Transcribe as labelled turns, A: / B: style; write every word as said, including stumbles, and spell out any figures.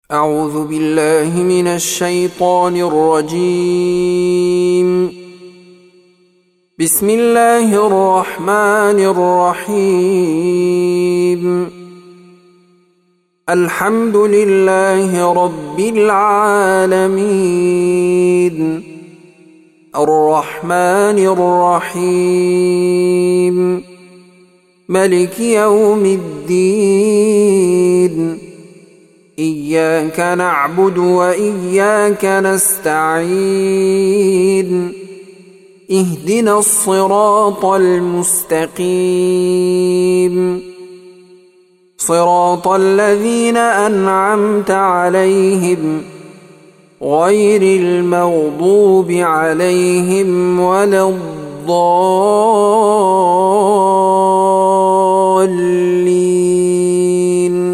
A: أعوذ بالله من الشيطان الرجيم. بسم الله الرحمن الرحيم. الحمد لله رب العالمين الرحمن الرحيم ملك يوم الدين. إياك نعبد وإياك نستعين. اهدنا الصراط المستقيم صراط الذين أنعمت عليهم غير المغضوب عليهم ولا الضالين.